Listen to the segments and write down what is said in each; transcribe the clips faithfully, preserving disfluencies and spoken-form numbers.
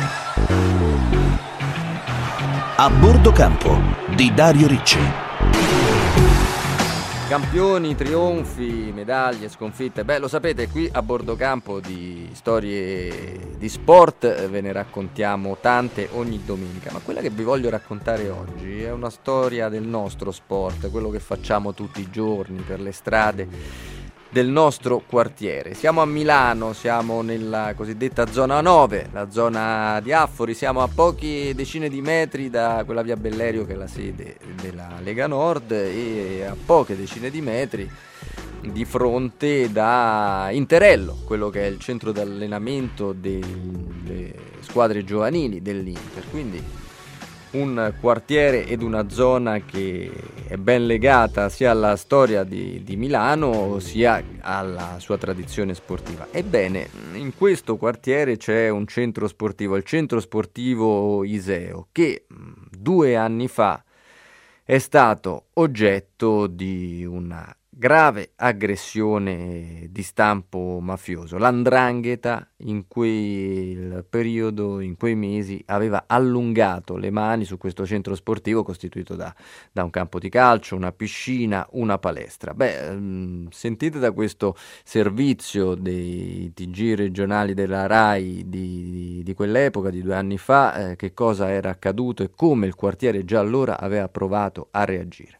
A bordo campo di Dario Ricci. Campioni, trionfi, medaglie, sconfitte. Beh, lo sapete, qui a bordo campo di storie di sport ve ne raccontiamo tante ogni domenica, ma quella che vi voglio raccontare oggi è una storia del nostro sport, quello che facciamo tutti i giorni per le strade del nostro quartiere. Siamo a Milano, siamo nella cosiddetta zona nove, la zona di Affori, siamo a poche decine di metri da quella via Bellerio che è la sede della Lega Nord e a poche decine di metri di fronte da Interello, quello che è il centro d'allenamento delle squadre giovanili dell'Inter, quindi un quartiere ed una zona che è ben legata sia alla storia di, di Milano sia alla sua tradizione sportiva. Ebbene, in questo quartiere c'è un centro sportivo, il centro sportivo Iseo, che due anni fa è stato oggetto di una grave aggressione di stampo mafioso. L'Andrangheta in quel periodo, in quei mesi, aveva allungato le mani su questo centro sportivo costituito da, da un campo di calcio, una piscina, una palestra. Beh, sentite da questo servizio dei T G regionali della RAI di, di quell'epoca, di due anni fa, eh, che cosa era accaduto e come il quartiere già allora aveva provato a reagire.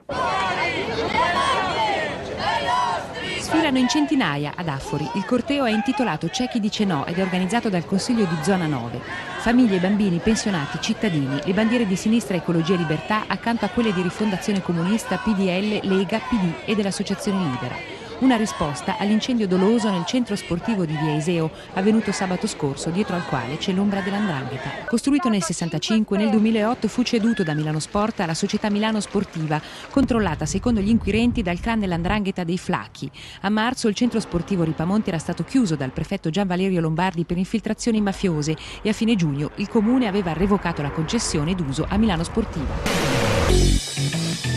Sfilano in centinaia ad Affori. Il corteo è intitolato C'è chi dice no ed è organizzato dal Consiglio di Zona nove. Famiglie, bambini, pensionati, cittadini, le bandiere di Sinistra, Ecologia e Libertà accanto a quelle di Rifondazione Comunista, P D L, Lega, P D e dell'Associazione Libera. Una risposta all'incendio doloso nel centro sportivo di via Iseo, avvenuto sabato scorso, dietro al quale c'è l'ombra dell'Andrangheta. Costruito nel sessantacinque, nel duemilaotto fu ceduto da Milano Sport alla società Milano Sportiva, controllata secondo gli inquirenti dal clan dell'Andrangheta dei Flacchi. A marzo il centro sportivo Ripamonti era stato chiuso dal prefetto Gian Valerio Lombardi per infiltrazioni mafiose e a fine giugno il comune aveva revocato la concessione d'uso a Milano Sportiva.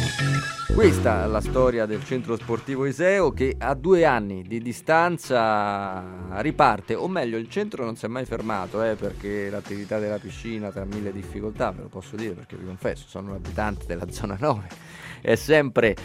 Questa è la storia del centro sportivo Iseo che a due anni di distanza riparte, o meglio il centro non si è mai fermato eh, perché l'attività della piscina, tra mille difficoltà, ve lo posso dire perché vi confesso, sono un abitante della zona nove, è sempre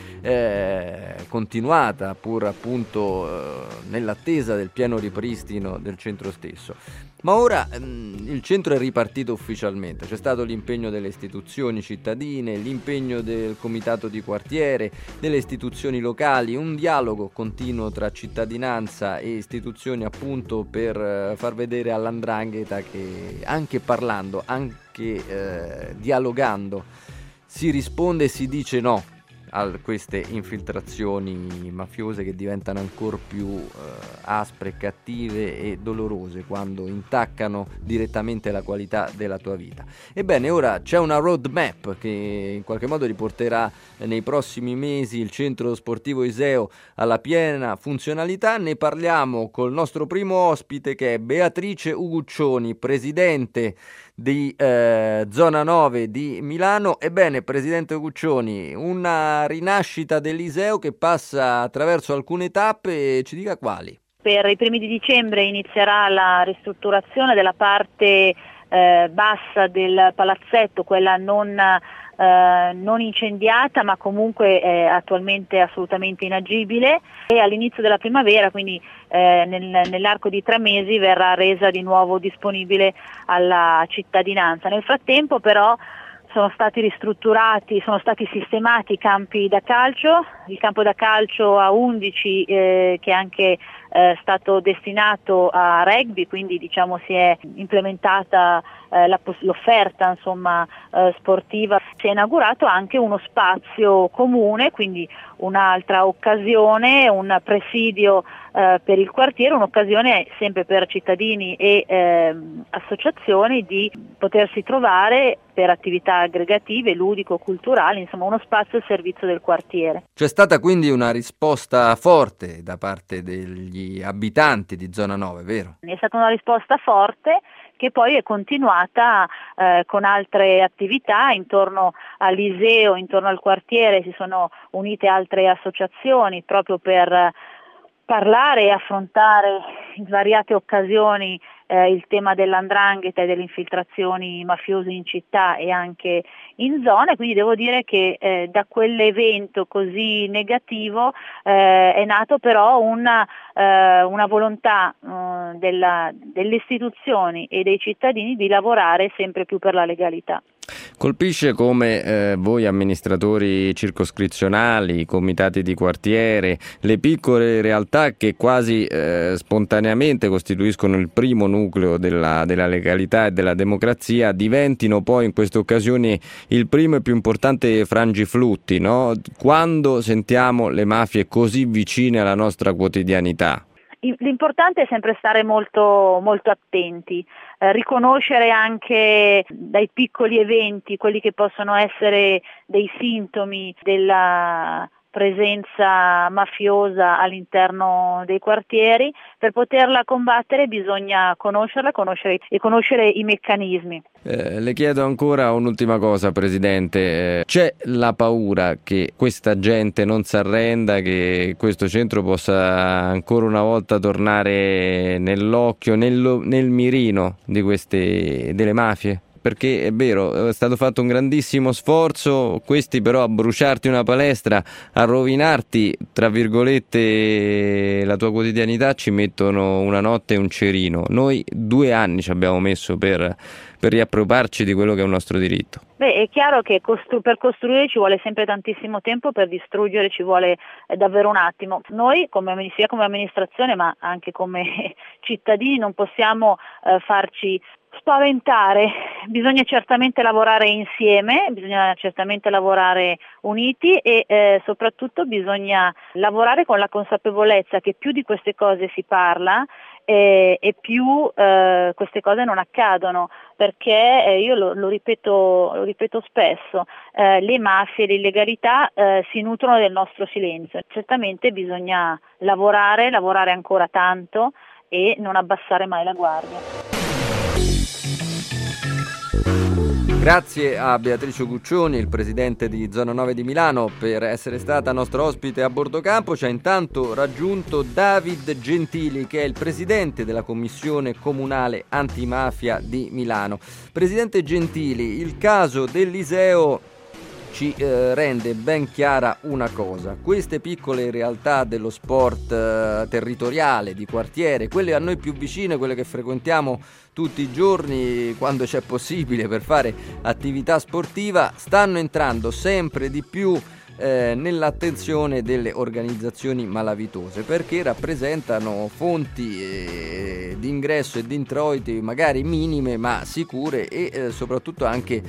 eh, continuata pur appunto eh, nell'attesa del pieno ripristino del centro stesso. Ma ora ehm, il centro è ripartito ufficialmente, c'è stato l'impegno delle istituzioni cittadine, l'impegno del comitato di quartiere, delle istituzioni locali, un dialogo continuo tra cittadinanza e istituzioni appunto per eh, far vedere all'Andrangheta che anche parlando, anche eh, dialogando, si risponde e si dice no a queste infiltrazioni mafiose che diventano ancora più eh, aspre, cattive e dolorose quando intaccano direttamente la qualità della tua vita. Ebbene, ora c'è una roadmap che in qualche modo riporterà nei prossimi mesi il centro sportivo Iseo alla piena funzionalità. Ne parliamo col nostro primo ospite che è Beatrice Uguccioni, presidente di eh, Zona nove di Milano. Ebbene, presidente Uguccioni, una rinascita dell'Iseo che passa attraverso alcune tappe, e ci dica quali. Per i primi di dicembre inizierà la ristrutturazione della parte eh, bassa del palazzetto, quella non, eh, non incendiata ma comunque eh, attualmente assolutamente inagibile, e all'inizio della primavera, quindi eh, nel, nell'arco di tre mesi, verrà resa di nuovo disponibile alla cittadinanza. Nel frattempo però sono stati ristrutturati, sono stati sistemati i campi da calcio, il campo da calcio a undici eh, che è anche eh, stato destinato a rugby, quindi diciamo si è implementata eh, la, l'offerta insomma eh, sportiva. Si è inaugurato anche uno spazio comune, quindi un'altra occasione, un presidio eh, per il quartiere, un'occasione sempre per cittadini e eh, associazioni di potersi trovare per attività aggregative, ludico-culturali, insomma uno spazio al servizio del quartiere. C'è stata quindi una risposta forte da parte degli abitanti di Zona nove, vero? È stata una risposta forte che poi è continuata eh, con altre attività intorno all'Iseo, intorno al quartiere. Si sono unite altre associazioni proprio per parlare e affrontare in svariate occasioni eh, il tema dell'andrangheta e delle infiltrazioni mafiose in città e anche in zone, quindi devo dire che eh, da quell'evento così negativo eh, è nato però una, eh, una volontà eh, della, delle istituzioni e dei cittadini di lavorare sempre più per la legalità. Colpisce come eh, voi amministratori circoscrizionali, comitati di quartiere, le piccole realtà che quasi eh, spontaneamente costituiscono il primo nucleo della, della legalità e della democrazia, diventino poi in queste occasioni il primo e più importante frangiflutti, no? Quando sentiamo le mafie così vicine alla nostra quotidianità. L'importante è sempre stare molto, molto attenti, eh, riconoscere anche dai piccoli eventi quelli che possono essere dei sintomi della presenza mafiosa all'interno dei quartieri. Per poterla combattere bisogna conoscerla conoscere, e conoscere i meccanismi. Eh, le chiedo ancora un'ultima cosa, Presidente. Eh, c'è la paura che questa gente non si arrenda, che questo centro possa ancora una volta tornare nell'occhio, nello, nel mirino di queste delle mafie? Perché è vero, è stato fatto un grandissimo sforzo, questi però a bruciarti una palestra, a rovinarti, tra virgolette, la tua quotidianità ci mettono una notte e un cerino. Noi due anni ci abbiamo messo per, per riappropriarci di quello che è un nostro diritto. Beh, è chiaro che costru- per costruire ci vuole sempre tantissimo tempo, per distruggere ci vuole eh, davvero un attimo. Noi, come, sia come amministrazione ma anche come cittadini, non possiamo eh, farci spaventare, bisogna certamente lavorare insieme, bisogna certamente lavorare uniti e eh, soprattutto bisogna lavorare con la consapevolezza che più di queste cose si parla eh, e più eh, queste cose non accadono, perché eh, io lo, lo, ripeto, lo ripeto spesso, eh, le mafie e l'illegalità eh, si nutrono del nostro silenzio. Certamente bisogna lavorare, lavorare ancora tanto e non abbassare mai la guardia. Grazie a Beatrice Guccioni, il presidente di Zona nove di Milano, per essere stata nostra ospite a bordo campo. Ci ha intanto raggiunto David Gentili, che è il presidente della Commissione Comunale Antimafia di Milano. Presidente Gentili, il caso dell'Iseo ci eh, rende ben chiara una cosa: queste piccole realtà dello sport eh, territoriale, di quartiere, quelle a noi più vicine, quelle che frequentiamo tutti i giorni quando c'è possibile per fare attività sportiva, stanno entrando sempre di più eh, nell'attenzione delle organizzazioni malavitose, perché rappresentano fonti eh, di ingresso e di introiti magari minime ma sicure e eh, soprattutto anche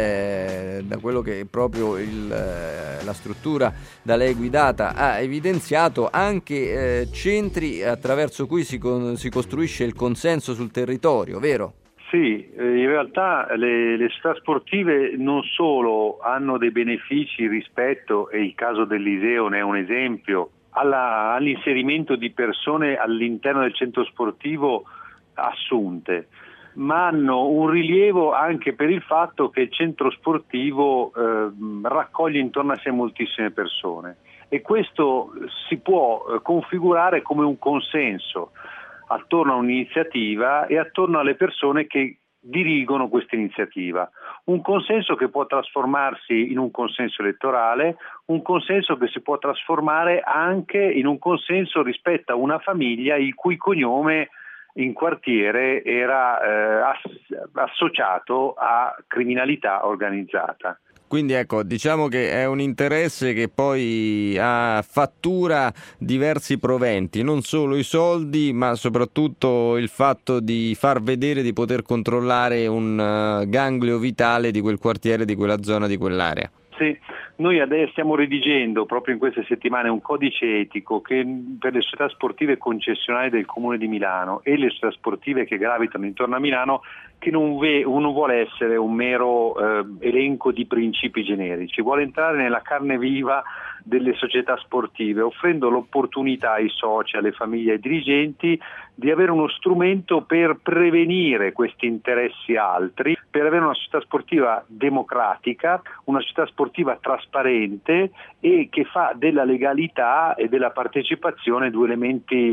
eh, da quello che proprio il, eh, la struttura da lei guidata ha evidenziato, anche eh, centri attraverso cui si, con, si costruisce il consenso sul territorio, vero? Sì, in realtà le, le società sportive non solo hanno dei benefici rispetto, e il caso dell'Iseo ne è un esempio, alla, all'inserimento di persone all'interno del centro sportivo assunte, ma hanno un rilievo anche per il fatto che il centro sportivo eh, raccoglie intorno a sé moltissime persone, e questo si può eh, configurare come un consenso attorno a un'iniziativa e attorno alle persone che dirigono questa iniziativa. Un consenso che può trasformarsi in un consenso elettorale, un consenso che si può trasformare anche in un consenso rispetto a una famiglia il cui cognome in quartiere era eh, ass- associato a criminalità organizzata. Quindi ecco, diciamo che è un interesse che poi ha fattura diversi proventi, non solo i soldi, ma soprattutto il fatto di far vedere di poter controllare un uh, ganglio vitale di quel quartiere, di quella zona, di quell'area. Sì, noi adesso stiamo redigendo proprio in queste settimane un codice etico che per le società sportive concessionarie del Comune di Milano e le società sportive che gravitano intorno a Milano, che non, ve, non vuole essere un mero eh, elenco di principi generici, vuole entrare nella carne viva delle società sportive, offrendo l'opportunità ai soci, alle famiglie e ai dirigenti di avere uno strumento per prevenire questi interessi altri, per avere una società sportiva democratica, una società sportiva trasparente e che fa della legalità e della partecipazione due elementi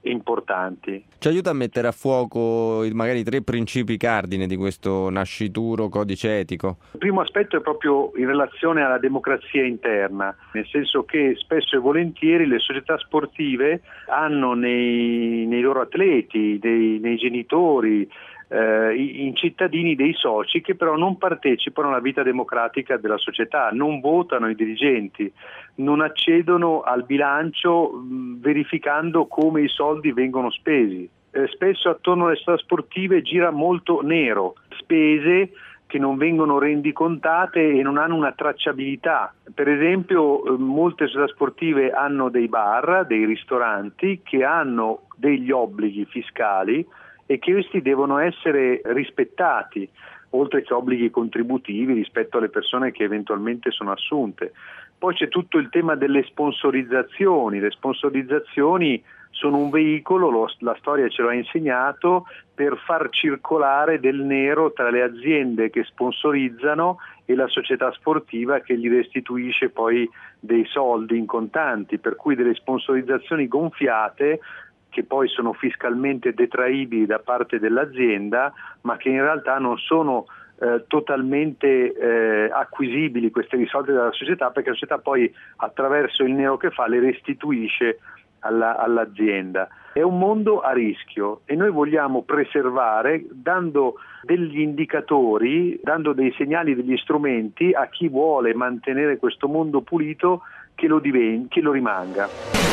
importanti. Ci aiuta a mettere a fuoco magari i tre principi cardine di questo nascituro codice etico? Il primo aspetto è proprio in relazione alla democrazia interna, nel senso che spesso e volentieri le società sportive hanno nei, nei loro atleti, dei, nei genitori, eh, in cittadini dei soci che però non partecipano alla vita democratica della società, non votano i dirigenti, non accedono al bilancio mh, verificando come i soldi vengono spesi. Eh, spesso attorno alle società sportive gira molto nero, spese che non vengono rendicontate e non hanno una tracciabilità. Per esempio, eh, molte società sportive hanno dei bar, dei ristoranti che hanno degli obblighi fiscali e che questi devono essere rispettati, oltre che obblighi contributivi rispetto alle persone che eventualmente sono assunte. Poi c'è tutto il tema delle sponsorizzazioni. Le sponsorizzazioni sono un veicolo, lo, la storia ce lo ha insegnato, per far circolare del nero tra le aziende che sponsorizzano e la società sportiva che gli restituisce poi dei soldi in contanti, per cui delle sponsorizzazioni gonfiate che poi sono fiscalmente detraibili da parte dell'azienda, ma che in realtà non sono eh, totalmente eh, acquisibili queste risorse dalla società, perché la società poi attraverso il nero che fa le restituisce alla, all'azienda. È un mondo a rischio e noi vogliamo preservare dando degli indicatori, dando dei segnali, degli strumenti a chi vuole mantenere questo mondo pulito che lo, diven- che lo rimanga.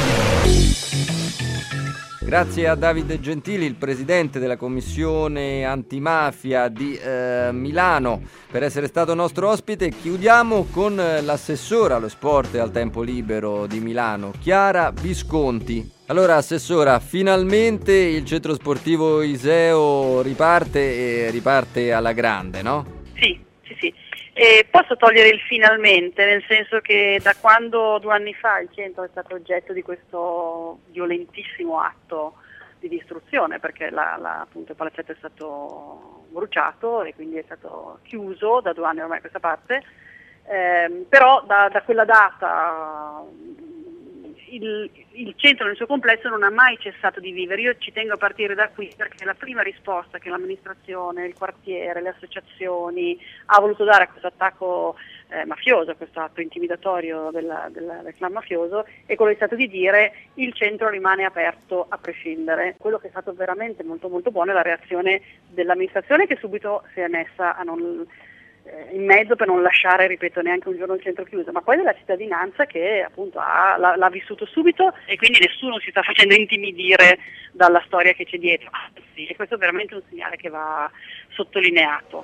Grazie a Davide Gentili, il presidente della commissione antimafia di eh, Milano, per essere stato nostro ospite. Chiudiamo con l'assessora allo sport e al tempo libero di Milano, Chiara Visconti. Allora, assessora, finalmente il centro sportivo Iseo riparte e riparte alla grande, no? Sì, sì, sì. E posso togliere il finalmente, nel senso che da quando due anni fa il centro è stato oggetto di questo violentissimo atto di distruzione, perché la, la, appunto il palazzetto è stato bruciato e quindi è stato chiuso da due anni ormai a questa parte, eh, però da, da quella data il, il centro nel suo complesso non ha mai cessato di vivere. Io ci tengo a partire da qui perché la prima risposta che l'amministrazione, il quartiere, le associazioni ha voluto dare a questo attacco eh, mafioso, a questo atto intimidatorio della, della, del clan mafioso, è quello che è stato di dire: il centro rimane aperto a prescindere. Quello che è stato veramente molto molto buono è la reazione dell'amministrazione, che subito si è messa a non in mezzo per non lasciare, ripeto, neanche un giorno il centro chiuso, ma poi della cittadinanza che appunto ha, l'ha, l'ha vissuto subito e quindi nessuno si sta facendo intimidire dalla storia che c'è dietro. Sì, e questo è veramente un segnale che va sottolineato.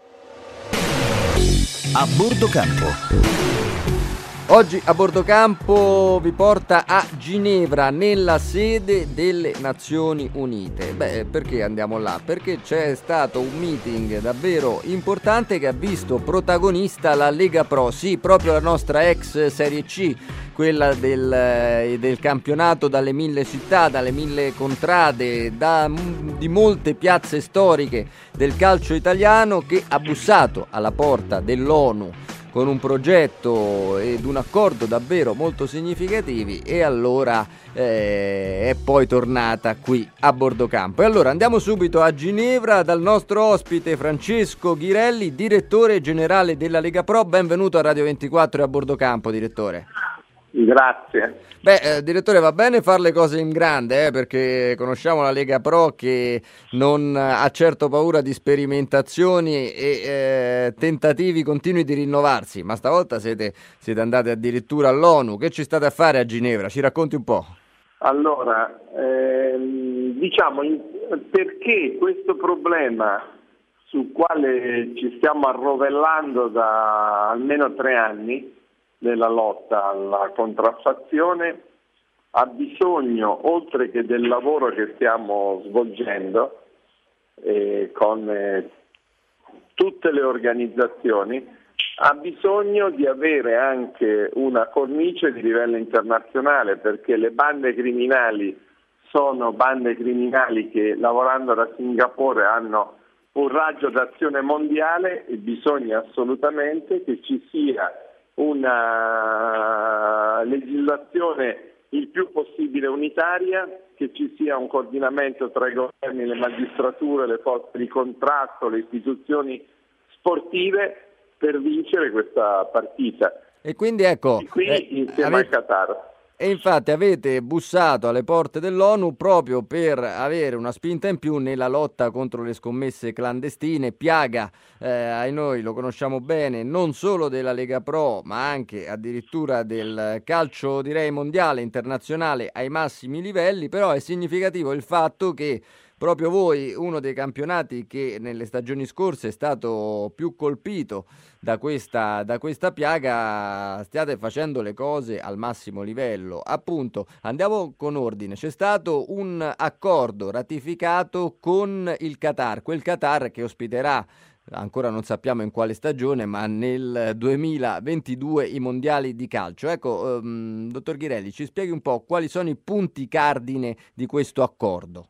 A bordo campo. Oggi a bordo campo vi porta a Ginevra, nella sede delle Nazioni Unite. Beh, perché andiamo là? Perché c'è stato un meeting davvero importante che ha visto protagonista la Lega Pro, sì, proprio la nostra ex Serie C, quella del, del campionato dalle mille città, dalle mille contrade, da, di molte piazze storiche del calcio italiano, che ha bussato alla porta dell'ONU con un progetto ed un accordo davvero molto significativi, e allora eh, è poi tornata qui a bordo campo. E allora andiamo subito a Ginevra dal nostro ospite Francesco Ghirelli, direttore generale della Lega Pro. Benvenuto a Radio ventiquattro e a bordo campo, direttore. Grazie. Beh, eh, direttore, va bene fare le cose in grande, eh, perché conosciamo la Lega Pro che non ha certo paura di sperimentazioni e eh, tentativi continui di rinnovarsi, ma stavolta siete, siete andati addirittura all'ONU. Che ci state a fare a Ginevra? Ci racconti un po'. Allora, ehm, diciamo, in, perché questo problema sul quale ci stiamo arrovellando da almeno tre anni, della lotta alla contraffazione, ha bisogno, oltre che del lavoro che stiamo svolgendo eh, con eh, tutte le organizzazioni, ha bisogno di avere anche una cornice di livello internazionale, perché le bande criminali sono bande criminali che, lavorando da Singapore, hanno un raggio d'azione mondiale, e bisogna assolutamente che ci sia una legislazione il più possibile unitaria che ci sia un coordinamento tra i governi, le magistrature, le forze di contrasto, le istituzioni sportive per vincere questa partita. E quindi ecco, e qui eh, insieme avete... al Qatar. E infatti avete bussato alle porte dell'ONU proprio per avere una spinta in più nella lotta contro le scommesse clandestine, piaga, eh, ai noi lo conosciamo bene, non solo della Lega Pro, ma anche addirittura del calcio, direi, mondiale, internazionale ai massimi livelli. Però è significativo il fatto che proprio voi, uno dei campionati che nelle stagioni scorse è stato più colpito da questa, da questa piaga, stiate facendo le cose al massimo livello. Appunto, andiamo con ordine. C'è stato un accordo ratificato con il Qatar, quel Qatar che ospiterà, ancora non sappiamo in quale stagione, ma nel duemilaventidue i mondiali di calcio. Ecco, um, dottor Ghirelli, ci spieghi un po' quali sono i punti cardine di questo accordo.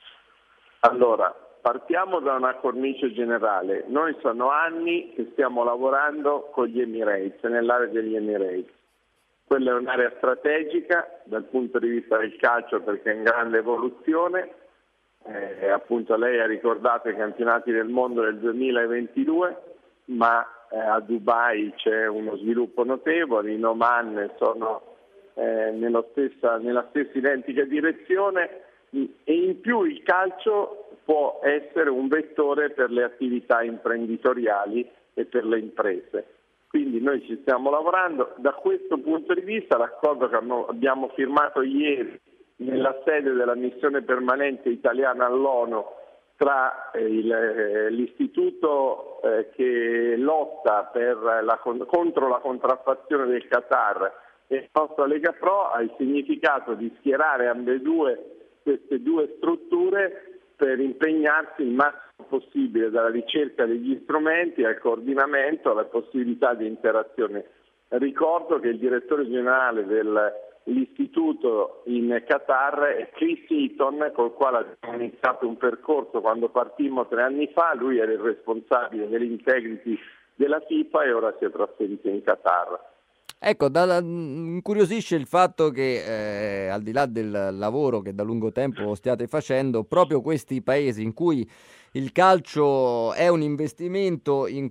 Allora, partiamo da una cornice generale. Noi sono anni che stiamo lavorando con gli Emirates, nell'area degli Emirates. Quella è un'area strategica dal punto di vista del calcio perché è in grande evoluzione. Eh, appunto lei ha ricordato i campionati del mondo del duemilaventidue, ma eh, a Dubai c'è uno sviluppo notevole, in Oman sono eh, nello stessa, nella stessa identica direzione. E in più il calcio può essere un vettore per le attività imprenditoriali e per le imprese. Quindi noi ci stiamo lavorando. Da questo punto di vista l'accordo che abbiamo firmato ieri nella sede della missione permanente italiana all'ONU tra eh, il, eh, l'istituto eh, che lotta per la, contro la contraffazione del Qatar e la nostra Lega Pro ha il significato di schierare ambedue queste due strutture per impegnarsi il massimo possibile dalla ricerca degli strumenti al coordinamento, alla possibilità di interazione. Ricordo che il direttore generale dell'istituto in Qatar è Chris Eaton, col quale abbiamo iniziato un percorso quando partimmo tre anni fa. Lui era il responsabile dell'integrity della FIFA e ora si è trasferito in Qatar. Ecco, da, da, incuriosisce il fatto che eh, al di là del lavoro che da lungo tempo stiate facendo, proprio questi paesi in cui il calcio è un investimento in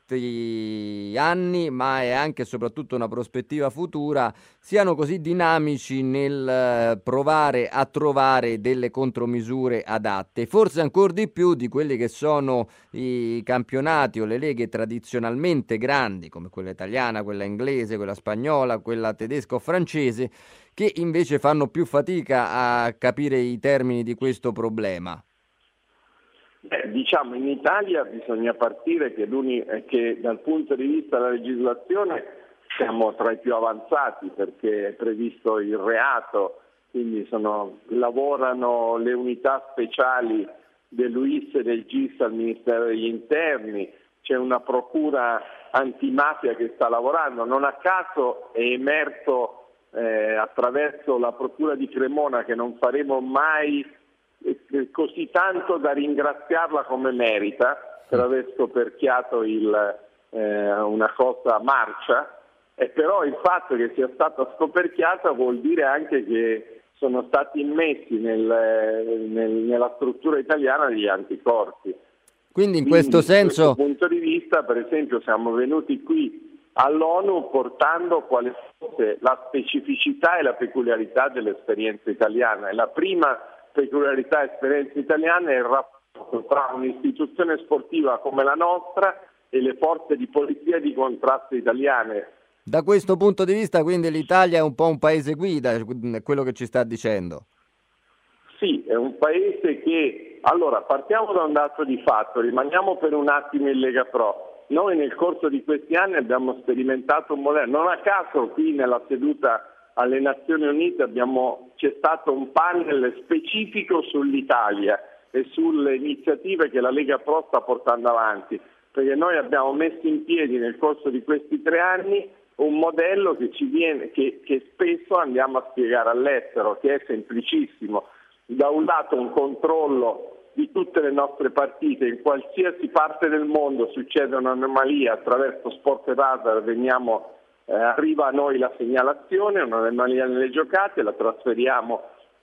questi anni, ma è anche e soprattutto una prospettiva futura, siano così dinamici nel provare a trovare delle contromisure adatte, forse ancora di più di quelli che sono i campionati o le leghe tradizionalmente grandi, come quella italiana, quella inglese, quella spagnola, quella tedesca o francese, che invece fanno più fatica a capire i termini di questo problema. Beh, diciamo in Italia bisogna partire che, che dal punto di vista della legislazione siamo tra i più avanzati perché è previsto il reato, quindi sono, lavorano le unità speciali dell'U I S e del G I S al Ministero degli Interni, c'è una procura antimafia che sta lavorando, non a caso è emerso eh, attraverso la procura di Cremona che non faremo mai così tanto da ringraziarla come merita per aver scoperchiato il, eh, una cosa marcia, e però il fatto che sia stata scoperchiata vuol dire anche che sono stati immessi nel, nel, nella struttura italiana degli anticorpi. Quindi in Quindi, questo senso, da questo punto di vista, per esempio, siamo venuti qui all'ONU portando quale fosse la specificità e la peculiarità dell'esperienza italiana. E la prima peculiarità e esperienza italiana è il rapporto tra un'istituzione sportiva come la nostra e le forze di polizia e di contrasto italiane. Da questo punto di vista, quindi, l'Italia è un po' un paese guida, è quello che ci sta dicendo. Sì, è un paese che... Allora, partiamo da un dato di fatto, rimaniamo per un attimo in Lega Pro. Noi nel corso di questi anni abbiamo sperimentato un modello, non a caso qui nella seduta alle Nazioni Unite abbiamo, c'è stato un panel specifico sull'Italia e sulle iniziative che la Lega Pro sta portando avanti, perché noi abbiamo messo in piedi nel corso di questi tre anni un modello che ci viene, che, che spesso andiamo a spiegare all'estero, che è semplicissimo. Da un lato un controllo di tutte le nostre partite, in qualsiasi parte del mondo succede un'anomalia, attraverso Sport Radar veniamo, eh, arriva a noi la segnalazione, un'anomalia nelle giocate, la trasferiamo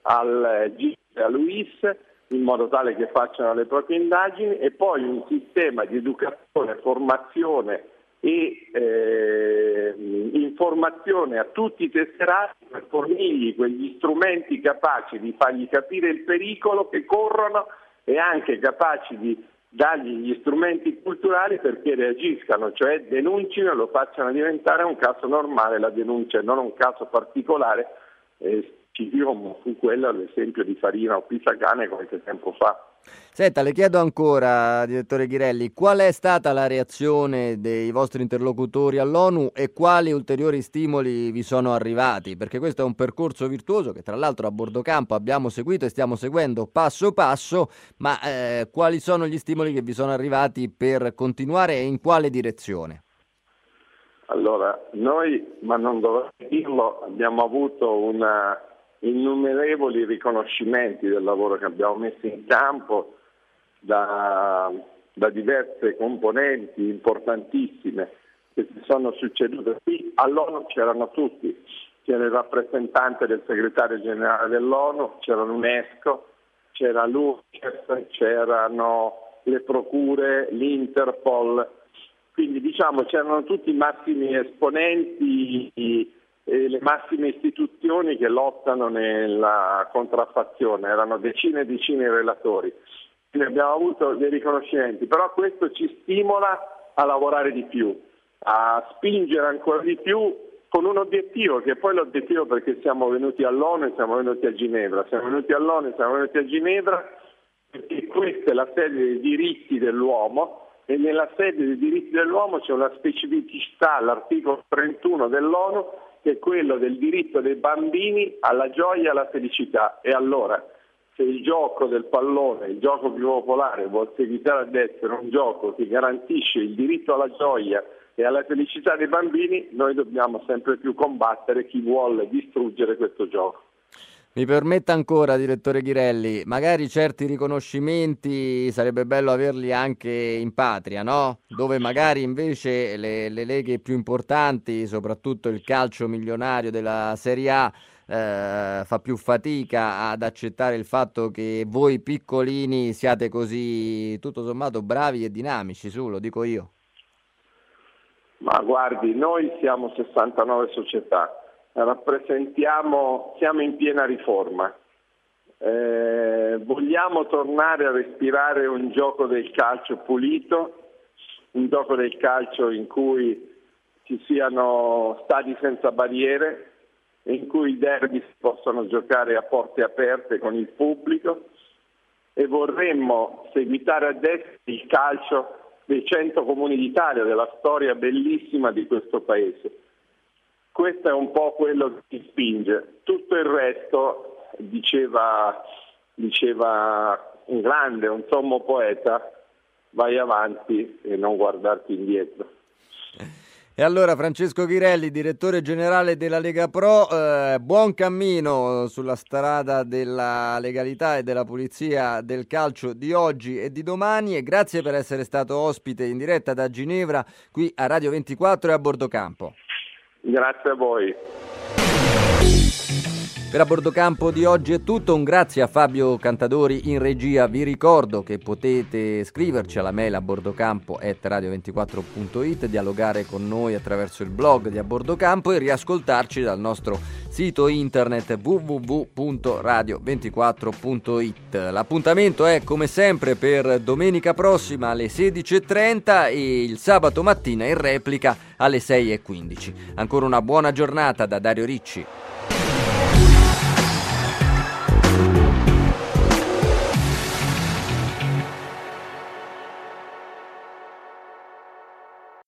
al G I S e all'U I S in modo tale che facciano le proprie indagini, e poi un sistema di educazione, formazione e eh, informazione a tutti i tesserati per fornirgli quegli strumenti capaci di fargli capire il pericolo che corrono e anche capaci di dargli gli strumenti culturali perché reagiscano, cioè denuncino e lo facciano diventare un caso normale la denuncia e non un caso particolare. Eh, fu quello l'esempio di Farina o Pisacane qualche tempo fa. Senta, le chiedo ancora, direttore Ghirelli, qual è stata la reazione dei vostri interlocutori all'ONU e quali ulteriori stimoli vi sono arrivati? Perché questo è un percorso virtuoso che tra l'altro a Bordocampo abbiamo seguito e stiamo seguendo passo passo, ma eh, quali sono gli stimoli che vi sono arrivati per continuare e in quale direzione? Allora, noi, ma non dovrei dirlo, abbiamo avuto una innumerevoli riconoscimenti del lavoro che abbiamo messo in campo da, da diverse componenti importantissime che si sono succedute. Qui all'ONU c'erano tutti, c'era il rappresentante del segretario generale dell'ONU, c'era l'UNESCO, c'era l'U N I C E F, c'erano le procure, l'Interpol, quindi diciamo c'erano tutti i massimi esponenti e le massime istituzioni che lottano nella contraffazione, erano decine e decine di relatori, quindi abbiamo avuto dei riconoscimenti, però questo ci stimola a lavorare di più, a spingere ancora di più con un obiettivo, che poi l'obiettivo perché siamo venuti all'ONU e siamo venuti a Ginevra, siamo venuti all'ONU e siamo venuti a Ginevra perché questa è la sede dei diritti dell'uomo e nella sede dei diritti dell'uomo c'è una specificità all'articolo trentuno dell'ONU che è quello del diritto dei bambini alla gioia e alla felicità. E allora, se il gioco del pallone, il gioco più popolare, vuol seguitare ad essere un gioco che garantisce il diritto alla gioia e alla felicità dei bambini, noi dobbiamo sempre più combattere chi vuole distruggere questo gioco. Mi permetta ancora, direttore Ghirelli, magari certi riconoscimenti sarebbe bello averli anche in patria, no? Dove magari invece le, le leghe più importanti, soprattutto il calcio milionario della Serie A, eh, fa più fatica ad accettare il fatto che voi piccolini siate così, tutto sommato, bravi e dinamici, su, lo dico io. Ma guardi, noi siamo sessantanove società. Rappresentiamo, siamo in piena riforma, eh, vogliamo tornare a respirare un gioco del calcio pulito, un gioco del calcio in cui ci siano stadi senza barriere, in cui i derby si possono giocare a porte aperte con il pubblico, e vorremmo seguitare a destra il calcio dei cento comuni d'Italia, della storia bellissima di questo paese. Questo è un po' quello che ti spinge. Tutto il resto, diceva, diceva un grande, un sommo poeta, vai avanti e non guardarti indietro. E allora Francesco Ghirelli, direttore generale della Lega Pro, eh, buon cammino sulla strada della legalità e della pulizia del calcio di oggi e di domani, e grazie per essere stato ospite in diretta da Ginevra qui a Radio ventiquattro e a Bordocampo. Grazie a voi. Per A Bordocampo di oggi è tutto, un grazie a Fabio Cantadori in regia. Vi ricordo che potete scriverci alla mail a bordocampo chiocciola radio ventiquattro punto it, dialogare con noi attraverso il blog di A Bordocampo e riascoltarci dal nostro sito internet w w w punto radio ventiquattro punto it. L'appuntamento è come sempre per domenica prossima alle sedici e trenta e il sabato mattina in replica alle sei e quindici. Ancora una buona giornata da Dario Ricci.